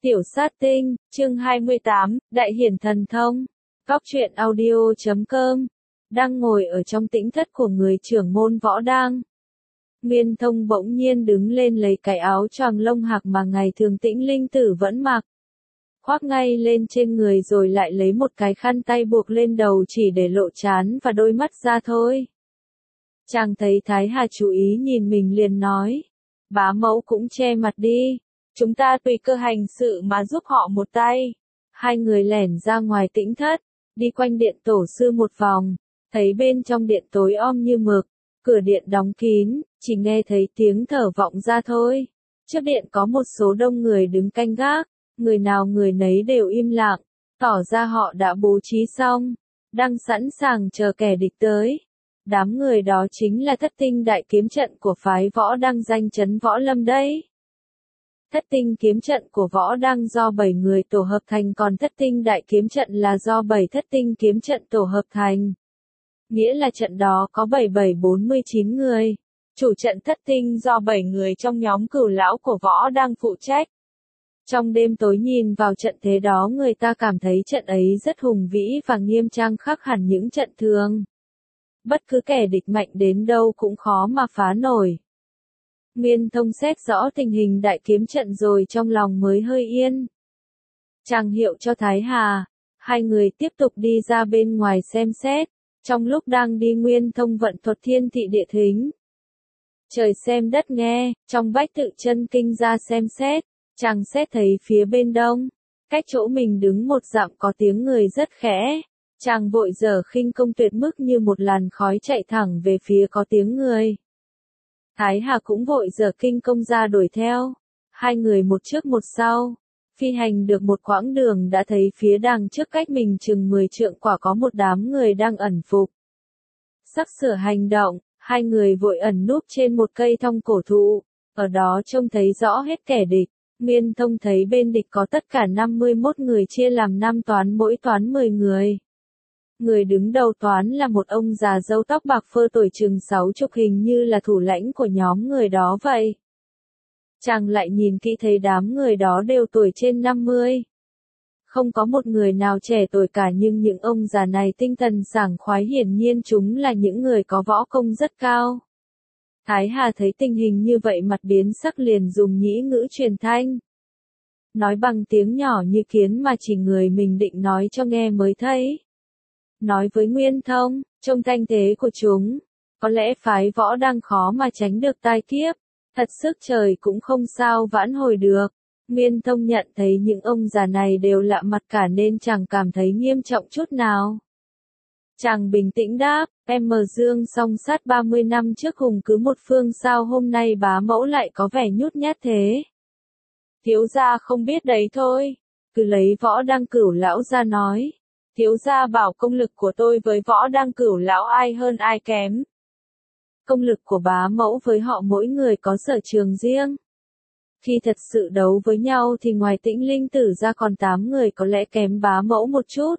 Tiểu sát tinh, chương 28, Đại hiển thần thông. Góc truyện audio.com. Đang ngồi ở trong tĩnh thất của người trưởng môn Võ Đang. Nguyên Thông bỗng nhiên đứng lên lấy cái áo choàng lông hạc mà ngày thường Tĩnh Linh Tử vẫn mặc. Khoác ngay lên trên người rồi lại lấy một cái khăn tay buộc lên đầu chỉ để lộ trán và đôi mắt ra thôi. Chàng thấy Thái Hà chú ý nhìn mình liền nói. Bá mẫu cũng che mặt đi. Chúng ta tùy cơ hành sự mà giúp họ một tay. Hai người lẻn ra ngoài tĩnh thất, đi quanh điện tổ sư một vòng, thấy bên trong điện tối om như mực, cửa điện đóng kín, chỉ nghe thấy tiếng thở vọng ra thôi. Trước điện có một số đông người đứng canh gác, người nào người nấy đều im lặng, tỏ ra họ đã bố trí xong, đang sẵn sàng chờ kẻ địch tới. Đám người đó chính là thất tinh đại kiếm trận của phái Võ Đang danh chấn Võ Lâm đấy. Thất tinh kiếm trận của Võ Đang do 7 người tổ hợp thành, còn thất tinh đại kiếm trận là do 7 thất tinh kiếm trận tổ hợp thành. Nghĩa là trận đó có 7749 người. Chủ trận thất tinh do 7 người trong nhóm Cửu lão của Võ Đang phụ trách. Trong đêm tối nhìn vào trận thế đó, người ta cảm thấy trận ấy rất hùng vĩ và nghiêm trang, khác hẳn những trận thường. Bất cứ kẻ địch mạnh đến đâu cũng khó mà phá nổi. Nguyên Thông xét rõ tình hình đại kiếm trận rồi trong lòng mới hơi yên. Chàng hiệu cho Thái Hà, hai người tiếp tục đi ra bên ngoài xem xét. Trong lúc đang đi, Nguyên Thông vận thuật thiên thị địa thính. Trời xem đất nghe, trong bách tự chân kinh ra xem xét, chàng xét thấy phía bên đông, cách chỗ mình đứng một dặm có tiếng người rất khẽ. Chàng vội dở khinh công tuyệt mức như một làn khói chạy thẳng về phía có tiếng người. Thái Hà cũng vội dở kinh công ra đuổi theo. Hai người một trước một sau. Phi hành được một quãng đường đã thấy phía đằng trước cách mình chừng 10 trượng quả có một đám người đang ẩn phục. Sắp sửa hành động, hai người vội ẩn núp trên một cây thong cổ thụ. Ở đó trông thấy rõ hết kẻ địch. Nguyên Thông thấy bên địch có tất cả 51 người chia làm 5 toán, mỗi toán 10 người. Người đứng đầu toán là một ông già râu tóc bạc phơ tuổi chừng 60, hình như là thủ lãnh của nhóm người đó vậy. Chàng lại nhìn kỹ thấy đám người đó đều tuổi trên 50. Không có một người nào trẻ tuổi cả, nhưng những ông già này tinh thần sảng khoái, hiển nhiên chúng là những người có võ công rất cao. Thái Hà thấy tình hình như vậy mặt biến sắc, liền dùng nhĩ ngữ truyền thanh. Nói bằng tiếng nhỏ như kiến mà chỉ người mình định nói cho nghe mới thấy. Nói với Nguyên Thông, trong thanh thế của chúng, có lẽ phái Võ Đang khó mà tránh được tai kiếp, thật sức trời cũng không sao vãn hồi được. Nguyên Thông nhận thấy những ông già này đều lạ mặt cả nên chẳng cảm thấy nghiêm trọng chút nào. Chàng bình tĩnh đáp, em mờ Dương song sát 30 năm trước hùng cứ một phương, sao hôm nay bá mẫu lại có vẻ nhút nhát thế? Thiếu gia không biết đấy thôi, cứ lấy Võ Đang Cửu lão ra nói. Thiếu gia bảo công lực của tôi với Võ Đang Cửu lão ai hơn ai kém. Công lực của bá mẫu với họ mỗi người có sở trường riêng. Khi thật sự đấu với nhau thì ngoài Tĩnh Linh Tử ra còn 8 người có lẽ kém bá mẫu một chút.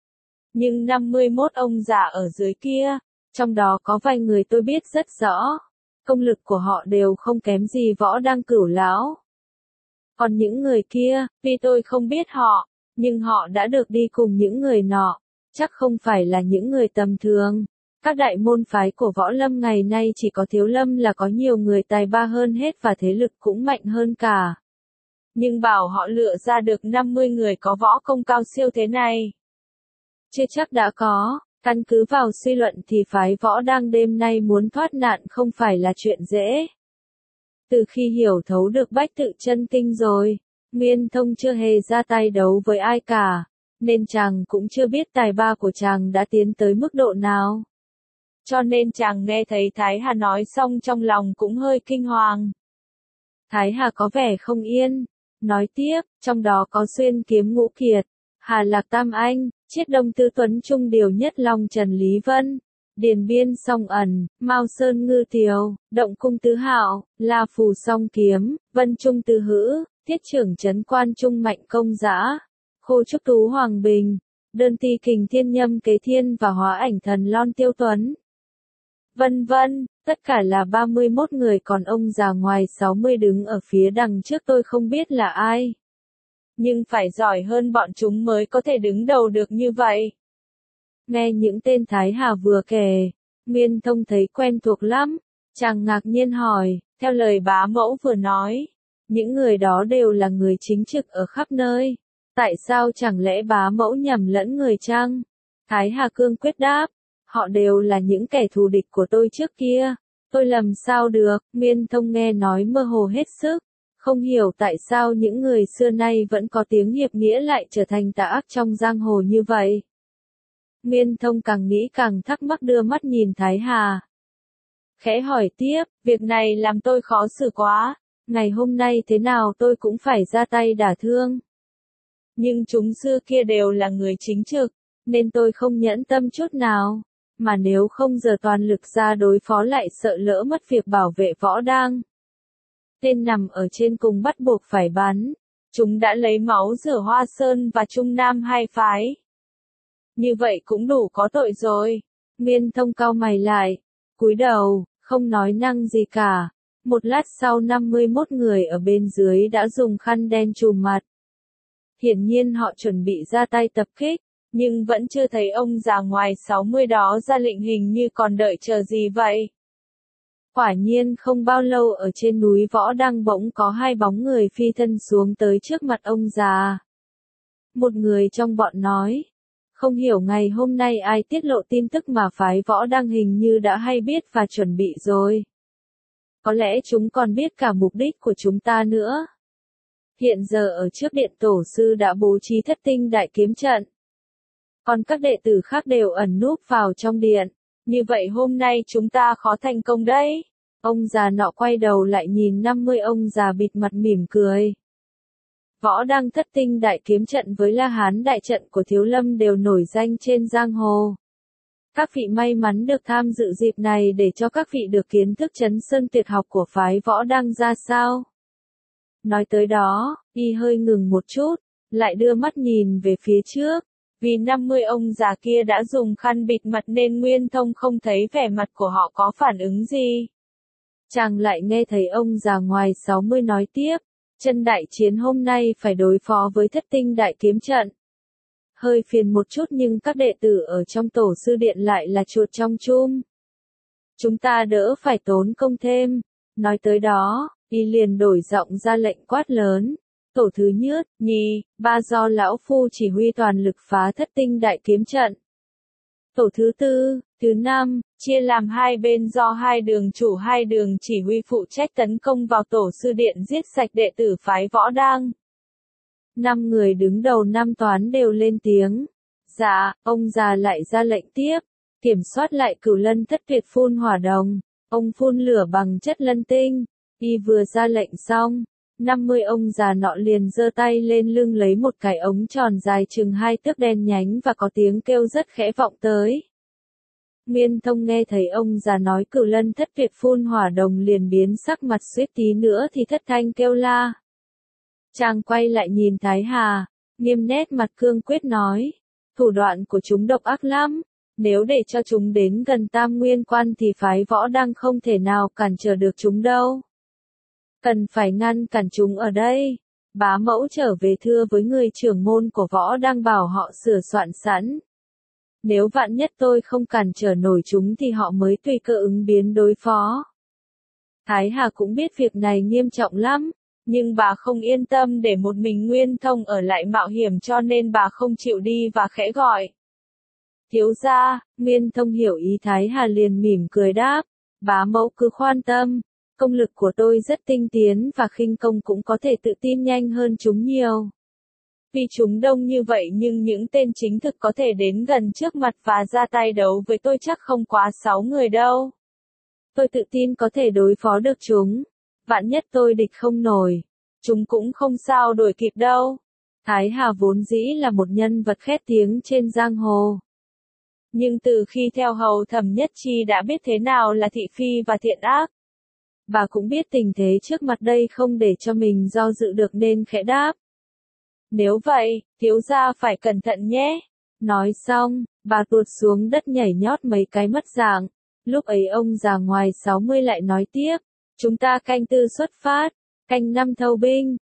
Nhưng 51 ông già ở dưới kia, trong đó có vài người tôi biết rất rõ. Công lực của họ đều không kém gì Võ Đang Cửu lão. Còn những người kia, tuy tôi không biết họ, nhưng họ đã được đi cùng những người nọ, chắc không phải là những người tầm thường. Các đại môn phái của Võ Lâm ngày nay chỉ có Thiếu Lâm là có nhiều người tài ba hơn hết và thế lực cũng mạnh hơn cả. Nhưng bảo họ lựa ra được 50 người có võ công cao siêu thế này, chưa chắc đã có. Căn cứ vào suy luận thì phái Võ Đang đêm nay muốn thoát nạn không phải là chuyện dễ. Từ khi hiểu thấu được bách tự chân kinh rồi, Nguyên Thông chưa hề ra tay đấu với ai cả, nên chàng cũng chưa biết tài ba của chàng đã tiến tới mức độ nào. Cho nên chàng nghe thấy Thái Hà nói xong trong lòng cũng hơi kinh hoàng. Thái Hà có vẻ không yên, nói tiếp, trong đó có Xuyên Kiếm Ngũ Kiệt, Hà Lạc Tam Anh, Chiết Đông Tư Tuấn, Trung Điều Nhất Long Trần Lý Vân, Điền Biên Song Ẩn, Mao Sơn Ngư Tiều, Động Cung Tứ Hạo, La Phù Song Kiếm, Vân Trung Tư Hữ, Tiết Trưởng Trấn Quan Trung Mạnh Công Dã, Khô Trúc Tú Hoàng Bình, Đơn Ti Kình Thiên Nhâm Kế Thiên và Hóa Ảnh Thần Lon Tiêu Tuấn. Vân vân, tất cả là 31 người, còn ông già ngoài 60 đứng ở phía đằng trước tôi không biết là ai. nhưng phải giỏi hơn bọn chúng mới có thể đứng đầu được như vậy. Nghe những tên Thái Hà vừa kể, Nguyên Thông thấy quen thuộc lắm, chàng ngạc nhiên hỏi, theo lời bá mẫu vừa nói, những người đó đều là người chính trực ở khắp nơi, tại sao chẳng lẽ bá mẫu nhầm lẫn người chăng? Thái Hà cương quyết đáp, họ đều là những kẻ thù địch của tôi trước kia, tôi làm sao được? Nguyên Thông nghe nói mơ hồ hết sức, không hiểu tại sao những người xưa nay vẫn có tiếng hiệp nghĩa lại trở thành tà ác trong giang hồ như vậy. Nguyên Thông càng nghĩ càng thắc mắc đưa mắt nhìn Thái Hà. Khẽ hỏi tiếp, việc này làm tôi khó xử quá, ngày hôm nay thế nào tôi cũng phải ra tay đả thương. Nhưng chúng xưa kia đều là người chính trực, nên tôi không nhẫn tâm chút nào, mà nếu không giờ toàn lực ra đối phó lại sợ lỡ mất việc bảo vệ Võ Đang. Tên nằm ở trên cùng bắt buộc phải bắn, chúng đã lấy máu rửa Hoa Sơn và Trung Nam hai phái. Như vậy cũng đủ có tội rồi. Nguyên Thông cau mày lại, cúi đầu, không nói năng gì cả. Một lát sau 51 người ở bên dưới đã dùng khăn đen trùm mặt. Hiển nhiên họ chuẩn bị ra tay tập kích, nhưng vẫn chưa thấy ông già ngoài 60 đó ra lệnh, hình như còn đợi chờ gì vậy. Quả nhiên không bao lâu ở trên núi Võ Đăng bỗng có hai bóng người phi thân xuống tới trước mặt ông già. Một người trong bọn nói, không hiểu ngày hôm nay ai tiết lộ tin tức mà phái Võ Đăng hình như đã hay biết và chuẩn bị rồi. Có lẽ chúng còn biết cả mục đích của chúng ta nữa. Hiện giờ ở trước điện tổ sư đã bố trí thất tinh đại kiếm trận. Còn các đệ tử khác đều ẩn núp vào trong điện. Như vậy hôm nay chúng ta khó thành công đấy. Ông già nọ quay đầu lại nhìn 50 ông già bịt mặt mỉm cười. Võ Đăng thất tinh đại kiếm trận với La Hán đại trận của Thiếu Lâm đều nổi danh trên giang hồ. Các vị may mắn được tham dự dịp này để cho các vị được kiến thức Chấn Sơn tuyệt học của phái Võ Đăng ra sao. Nói tới đó, y hơi ngừng một chút, lại đưa mắt nhìn về phía trước. Vì 50 ông già kia đã dùng khăn bịt mặt nên Nguyên Thông không thấy vẻ mặt của họ có phản ứng gì. Chàng lại nghe thấy ông già ngoài 60 nói tiếp, chân đại chiến hôm nay phải đối phó với thất tinh đại kiếm trận. Hơi phiền một chút nhưng các đệ tử ở trong tổ sư điện lại là chuột trong chum. Chúng ta đỡ phải tốn công thêm. Nói tới đó, y liền đổi giọng ra lệnh quát lớn. Tổ thứ nhất, nhì, ba do lão phu chỉ huy toàn lực phá thất tinh đại kiếm trận. Tổ thứ tư, thứ năm, chia làm hai bên do hai đường chủ hai đường chỉ huy phụ trách tấn công vào tổ sư điện giết sạch đệ tử phái Võ Đăng. 5 người đứng đầu năm toán đều lên tiếng. Dạ, ông già lại ra lệnh tiếp, kiểm soát lại Cửu Lân thất tuyệt phun hỏa đồng, ông phun lửa bằng chất lân tinh. Y vừa ra lệnh xong, 50 ông già nọ liền giơ tay lên lưng lấy một cái ống tròn dài chừng 2 tấc đen nhánh và có tiếng kêu rất khẽ vọng tới. Nguyên Thông nghe thấy ông già nói Cửu Lân thất tuyệt phun hỏa đồng liền biến sắc mặt, suýt tí nữa thì thất thanh kêu la. Chàng quay lại nhìn Thái Hà, nghiêm nét mặt cương quyết nói, thủ đoạn của chúng độc ác lắm, nếu để cho chúng đến gần Tam Nguyên Quan thì phái Võ Đăng không thể nào cản trở được chúng đâu. Cần phải ngăn cản chúng ở đây. Bá mẫu trở về thưa với người trưởng môn của Võ Đăng bảo họ sửa soạn sẵn. Nếu vạn nhất tôi không cản trở nổi chúng thì họ mới tùy cơ ứng biến đối phó. Thái Hà cũng biết việc này nghiêm trọng lắm, nhưng bà không yên tâm để một mình Nguyên Thông ở lại mạo hiểm cho nên bà không chịu đi và khẽ gọi. Thiếu gia. Nguyên Thông hiểu ý Thái Hà liền mỉm cười đáp, bá mẫu cứ khoan tâm. Công lực của tôi rất tinh tiến và khinh công cũng có thể tự tin nhanh hơn chúng nhiều. Vì chúng đông như vậy nhưng những tên chính thực có thể đến gần trước mặt và ra tay đấu với tôi chắc không quá 6 người đâu. Tôi tự tin có thể đối phó được chúng. Vạn nhất tôi địch không nổi, chúng cũng không sao đuổi kịp đâu. Thái Hà vốn dĩ là một nhân vật khét tiếng trên giang hồ. Nhưng từ khi theo hầu Thẩm Nhất Chi đã biết thế nào là thị phi và thiện ác. Bà cũng biết tình thế trước mặt đây không để cho mình do dự được nên khẽ đáp. Nếu vậy, thiếu gia phải cẩn thận nhé. Nói xong, bà tuột xuống đất nhảy nhót mấy cái mất dạng. Lúc ấy ông già ngoài 60 lại nói tiếp. Chúng ta canh tư xuất phát, canh năm thâu binh.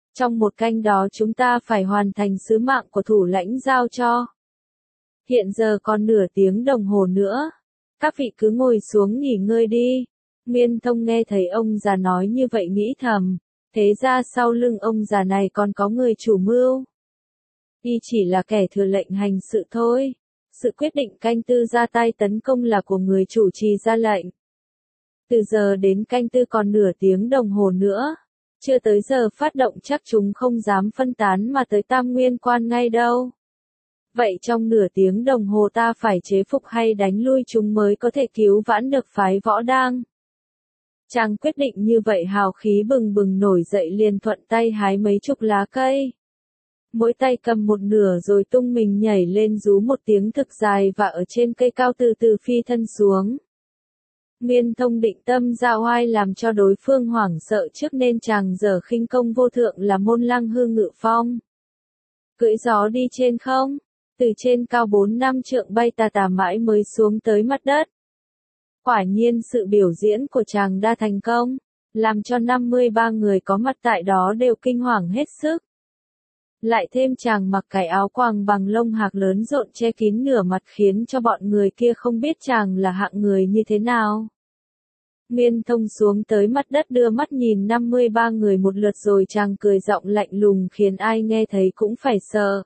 Trong một canh đó chúng ta phải hoàn thành sứ mạng của thủ lãnh giao cho. Hiện giờ còn nửa tiếng đồng hồ nữa. Các vị cứ ngồi xuống nghỉ ngơi đi. Nguyên Thông nghe thấy ông già nói như vậy nghĩ thầm. Thế ra sau lưng ông già này còn có người chủ mưu. Y chỉ là kẻ thừa lệnh hành sự thôi. Sự quyết định canh tư ra tay tấn công là của người chủ trì ra lệnh. Từ giờ đến canh tư còn nửa tiếng đồng hồ nữa. Chưa tới giờ phát động chắc chúng không dám phân tán mà tới Tam Nguyên Quan ngay đâu. Vậy trong nửa tiếng đồng hồ ta phải chế phục hay đánh lui chúng mới có thể cứu vãn được phái Võ Đang. Chàng quyết định như vậy hào khí bừng bừng nổi dậy liền thuận tay hái mấy chục lá cây. Mỗi tay cầm một nửa rồi tung mình nhảy lên rú một tiếng thực dài và ở trên cây cao từ từ phi thân xuống. Nguyên Thông định tâm ra oai làm cho đối phương hoảng sợ trước nên chàng dở khinh công vô thượng là Môn Lăng Hư Ngự Phong. Cưỡi gió đi trên không, từ trên cao 4-5 trượng bay tà tà mãi mới xuống tới mặt đất. Quả nhiên sự biểu diễn của chàng đã thành công, làm cho 53 người có mặt tại đó đều kinh hoàng hết sức. Lại thêm chàng mặc cái áo quàng bằng lông hạc lớn rộn che kín nửa mặt khiến cho bọn người kia không biết chàng là hạng người như thế nào. Nguyên Thông xuống tới mặt đất đưa mắt nhìn 53 người một lượt rồi chàng cười giọng lạnh lùng khiến ai nghe thấy cũng phải sợ.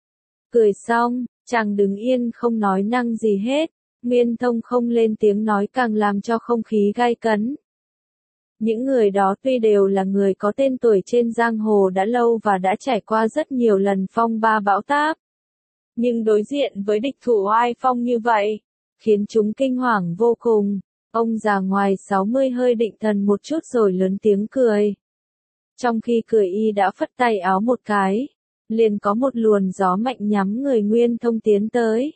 Cười xong, chàng đứng yên không nói năng gì hết. Nguyên Thông không lên tiếng nói càng làm cho không khí gay cấn. Những người đó tuy đều là người có tên tuổi trên giang hồ đã lâu và đã trải qua rất nhiều lần phong ba bão táp. Nhưng đối diện với địch thủ oai phong như vậy, khiến chúng kinh hoàng vô cùng. Ông già ngoài 60 hơi định thần một chút rồi lớn tiếng cười. Trong khi cười y đã phất tay áo một cái, liền có một luồn gió mạnh nhắm người Nguyên Thông tiến tới.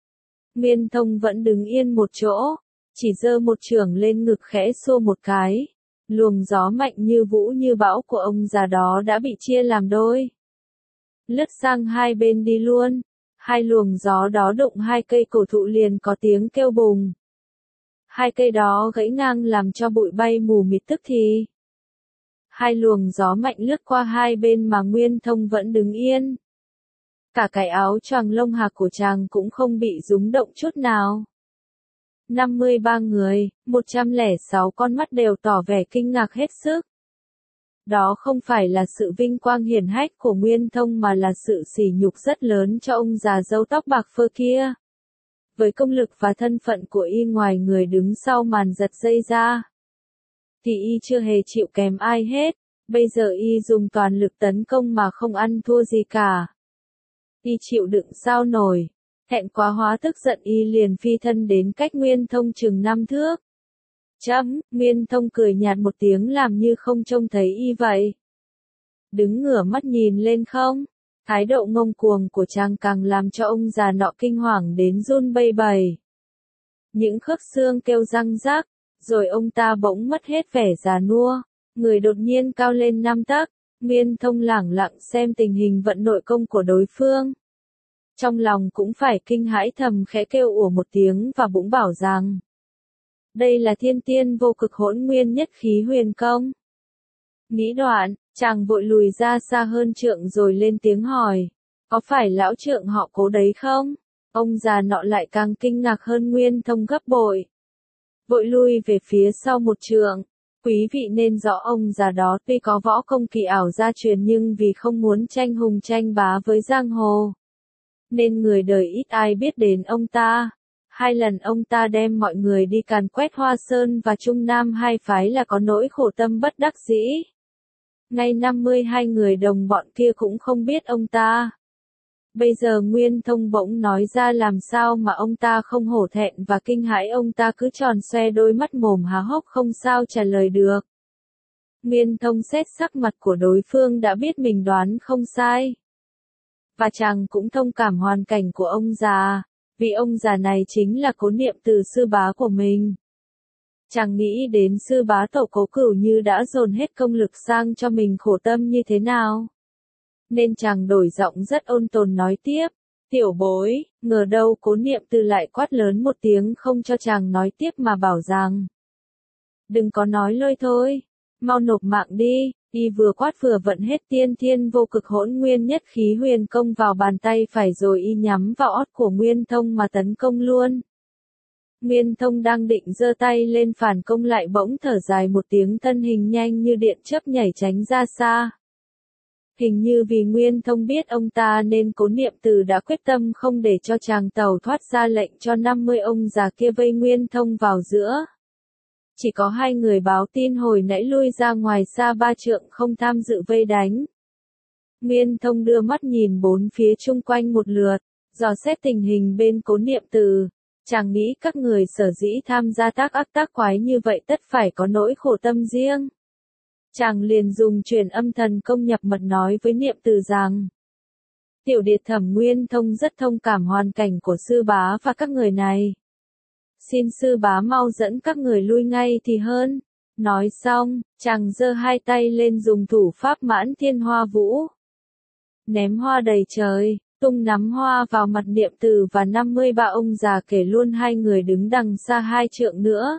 Nguyên Thông vẫn đứng yên một chỗ, chỉ giơ một chưởng lên ngực khẽ xô một cái. Luồng gió mạnh như vũ như bão của ông già đó đã bị chia làm đôi. Lướt sang hai bên đi luôn, hai luồng gió đó đụng hai cây cổ thụ liền có tiếng kêu bùng. Hai cây đó gãy ngang làm cho bụi bay mù mịt tức thì. Hai luồng gió mạnh lướt qua hai bên mà Nguyên Thông vẫn đứng yên. Cả cái áo choàng lông hạc của chàng cũng không bị rúng động chút nào. 53 người, 106 con mắt đều tỏ vẻ kinh ngạc hết sức. Đó không phải là sự vinh quang hiển hách của Nguyên Thông mà là sự sỉ nhục rất lớn cho ông già râu tóc bạc phơ kia. Với công lực và thân phận của y ngoài người đứng sau màn giật dây ra, thì y chưa hề chịu kém ai hết, bây giờ y dùng toàn lực tấn công mà không ăn thua gì cả. Y chịu đựng sao nổi. Thẹn quá hóa tức giận y liền phi thân đến cách Nguyên Thông chừng 5 thước. Nguyên Thông cười nhạt một tiếng làm như không trông thấy y vậy. Đứng ngửa mắt nhìn lên không, thái độ ngông cuồng của chàng càng làm cho ông già nọ kinh hoàng đến run bây bầy. Những khớp xương kêu răng rác, rồi ông ta bỗng mất hết vẻ già nua, người đột nhiên cao lên 5 tấc. Nguyên Thông lẳng lặng xem tình hình vận nội công của đối phương. Trong lòng cũng phải kinh hãi thầm khẽ kêu ủa một tiếng và bỗng bảo rằng đây là thiên tiên vô cực hỗn nguyên nhất khí huyền công. Nghĩ đoạn, chàng vội lùi ra xa hơn trượng rồi lên tiếng hỏi, có phải lão trượng họ Cố đấy không? Ông già nọ lại càng kinh ngạc hơn Nguyên Thông gấp bội. Vội lui về phía sau một trượng. Quý vị nên rõ ông già đó tuy có võ công kỳ ảo gia truyền nhưng vì không muốn tranh hùng tranh bá với giang hồ, nên người đời ít ai biết đến ông ta. 2 lần ông ta đem mọi người đi càn quét Hoa Sơn và Trung Nam hai phái là có nỗi khổ tâm bất đắc dĩ. Ngay 52 người đồng bọn kia cũng không biết ông ta. Bây giờ Nguyên Thông bỗng nói ra làm sao mà ông ta không hổ thẹn và kinh hãi, ông ta cứ tròn xoe đôi mắt mồm há hốc không sao trả lời được. Nguyên Thông xét sắc mặt của đối phương đã biết mình đoán không sai. Và chàng cũng thông cảm hoàn cảnh của ông già, vì ông già này chính là Cố Niệm Từ sư bá của mình. Chàng nghĩ đến sư bá tổ Cố Cửu Như đã dồn hết công lực sang cho mình khổ tâm như thế nào. Nên chàng đổi giọng rất ôn tồn nói tiếp, tiểu bối, ngờ đâu Cố Niệm Từ lại quát lớn một tiếng không cho chàng nói tiếp mà bảo rằng, đừng có nói lơi thôi, mau nộp mạng đi, Y vừa quát vừa vận hết tiên thiên vô cực hỗn nguyên nhất khí huyền công vào bàn tay phải rồi y nhắm vào ót của Nguyên Thông mà tấn công luôn. Nguyên Thông đang định giơ tay lên phản công lại bỗng thở dài một tiếng, thân hình nhanh như điện chớp nhảy tránh ra xa. Hình như vì Nguyên Thông biết ông ta nên Cố Niệm Từ đã quyết tâm không để cho chàng tàu thoát, ra lệnh cho 50 ông già kia vây Nguyên Thông vào giữa. Chỉ có 2 người báo tin hồi nãy lui ra ngoài xa 3 trượng không tham dự vây đánh. Nguyên Thông đưa mắt nhìn bốn phía chung quanh một lượt, dò xét tình hình bên Cố Niệm Từ. Chàng nghĩ các người sở dĩ tham gia tác ác tác quái như vậy tất phải có nỗi khổ tâm riêng. Chàng liền dùng truyền âm thần công nhập mật nói với Niệm Từ rằng: Tiểu Điệt Thẩm Nguyên Thông rất thông cảm hoàn cảnh của sư bá và các người này. Xin sư bá mau dẫn các người lui ngay thì hơn. Nói xong, chàng giơ 2 tay lên dùng thủ pháp Mãn Thiên Hoa Vũ. Ném hoa đầy trời, tung nắm hoa vào mặt Niệm Từ và 53 ông già, kể luôn 2 người đứng đằng xa 2 trượng nữa.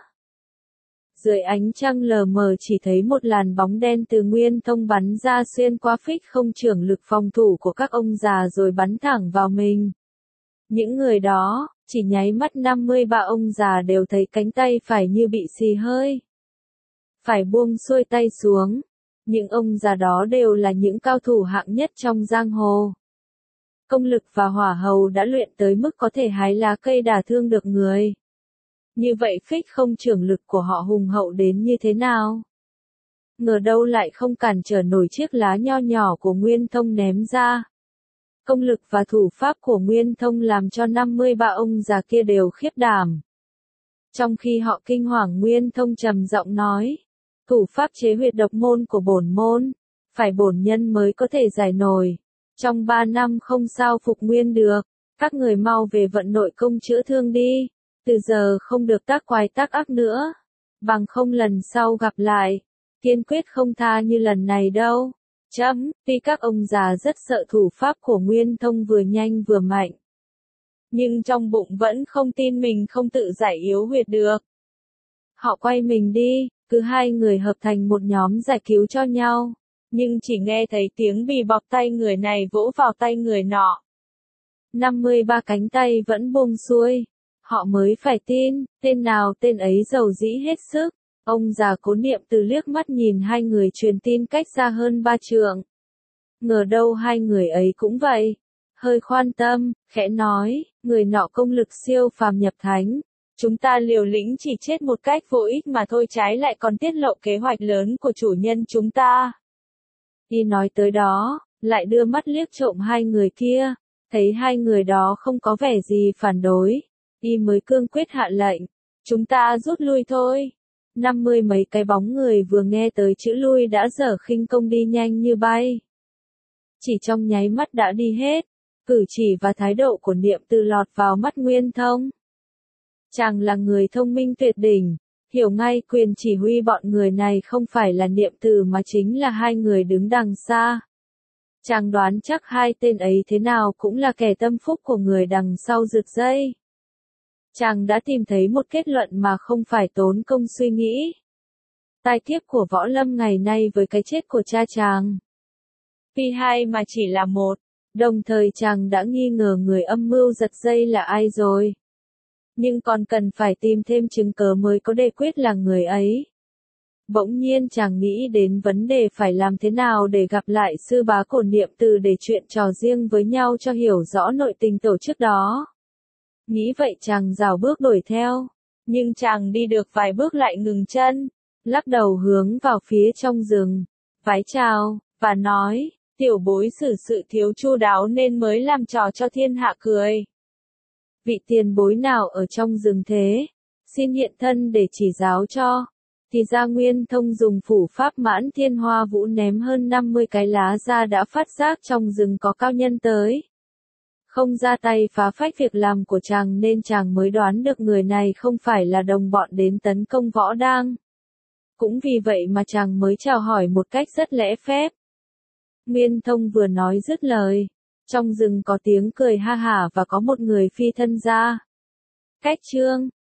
Dưới ánh trăng lờ mờ chỉ thấy một làn bóng đen từ Nguyên Thông bắn ra xuyên qua phích không trưởng lực phòng thủ của các ông già rồi bắn thẳng vào mình. Những người đó, chỉ nháy mắt 53 ông già đều thấy cánh tay phải như bị xì hơi. Phải buông xuôi tay xuống. Những ông già đó đều là những cao thủ hạng nhất trong giang hồ. Công lực và hỏa hầu đã luyện tới mức có thể hái lá cây đả thương được người. Như vậy phích không trưởng lực của họ hùng hậu đến như thế nào? Ngờ đâu lại không cản trở nổi chiếc lá nho nhỏ của Nguyên Thông ném ra. Công lực và thủ pháp của Nguyên Thông làm cho 53 ông già kia đều khiếp đảm. Trong khi họ kinh hoàng, Nguyên Thông trầm giọng nói: Thủ pháp chế huyệt độc môn của bổn môn, phải bổn nhân mới có thể giải nổi. Trong 3 năm không sao phục nguyên được, các người mau về vận nội công chữa thương đi. Từ giờ không được tác quái tác ác nữa, bằng không lần sau gặp lại, kiên quyết không tha như lần này đâu. Tuy các ông già rất sợ thủ pháp của Nguyên Thông vừa nhanh vừa mạnh, nhưng trong bụng vẫn không tin mình không tự giải yếu huyệt được. Họ quay mình đi, cứ 2 người hợp thành một nhóm giải cứu cho nhau, nhưng chỉ nghe thấy tiếng bì bọt tay người này vỗ vào tay người nọ. 53 cánh tay vẫn buông xuôi. Họ mới phải tin, tên nào tên ấy giàu dĩ hết sức. Ông già Cố Niệm Từ liếc mắt nhìn 2 người truyền tin cách xa hơn 3 trượng. Ngờ đâu 2 người ấy cũng vậy. Hơi khoan tâm, khẽ nói: Người nọ công lực siêu phàm nhập thánh. Chúng ta liều lĩnh chỉ chết một cách vô ích mà thôi, trái lại còn tiết lộ kế hoạch lớn của chủ nhân chúng ta. Y nói tới đó, lại đưa mắt liếc trộm 2 người kia. Thấy 2 người đó không có vẻ gì phản đối, Y mới cương quyết hạ lệnh: Chúng ta rút lui thôi. 50 mấy cái bóng người vừa nghe tới chữ lui đã dở khinh công đi nhanh như bay. Chỉ trong nháy mắt đã đi hết. Cử chỉ và thái độ của Niệm Từ lọt vào mắt Nguyên Thông. Chàng là người thông minh tuyệt đỉnh, hiểu ngay quyền chỉ huy bọn người này không phải là Niệm Từ mà chính là 2 người đứng đằng xa. Chàng đoán chắc 2 tên ấy thế nào cũng là kẻ tâm phúc của người đằng sau rực dây. Chàng đã tìm thấy một kết luận mà không phải tốn công suy nghĩ. Tai kiếp của Võ Lâm ngày nay với cái chết của cha chàng, vì 2 mà chỉ là 1. Đồng thời chàng đã nghi ngờ người âm mưu giật dây là ai rồi. Nhưng còn cần phải tìm thêm chứng cớ mới có thể quyết là người ấy. Bỗng nhiên chàng nghĩ đến vấn đề phải làm thế nào để gặp lại sư bá của Niệm Từ để chuyện trò riêng với nhau cho hiểu rõ nội tình tổ chức đó. Nghĩ vậy chàng rảo bước đuổi theo, nhưng chàng đi được vài bước lại ngừng chân, lắc đầu hướng vào phía trong rừng, vái chào, và nói: Tiểu bối xử sự thiếu chu đáo nên mới làm trò cho thiên hạ cười. Vị tiền bối nào ở trong rừng thế? Xin hiện thân để chỉ giáo cho. Thì ra Nguyên Thông dùng phủ pháp Mãn Thiên Hoa Vũ ném hơn 50 cái lá ra đã phát giác trong rừng có cao nhân tới. Không ra tay phá phách việc làm của chàng nên chàng mới đoán được người này không phải là đồng bọn đến tấn công Võ Đang. Cũng vì vậy mà chàng mới chào hỏi một cách rất lễ phép. Nguyên Thông vừa nói dứt lời, trong rừng có tiếng cười ha hả và có một người phi thân ra. Cách chương